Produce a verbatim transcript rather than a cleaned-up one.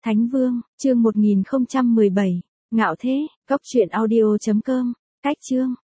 Thánh Vương, chương một nghìn không trăm mười bảy, Ngạo Thế, Cốc truyện audio chấm com, cách chương.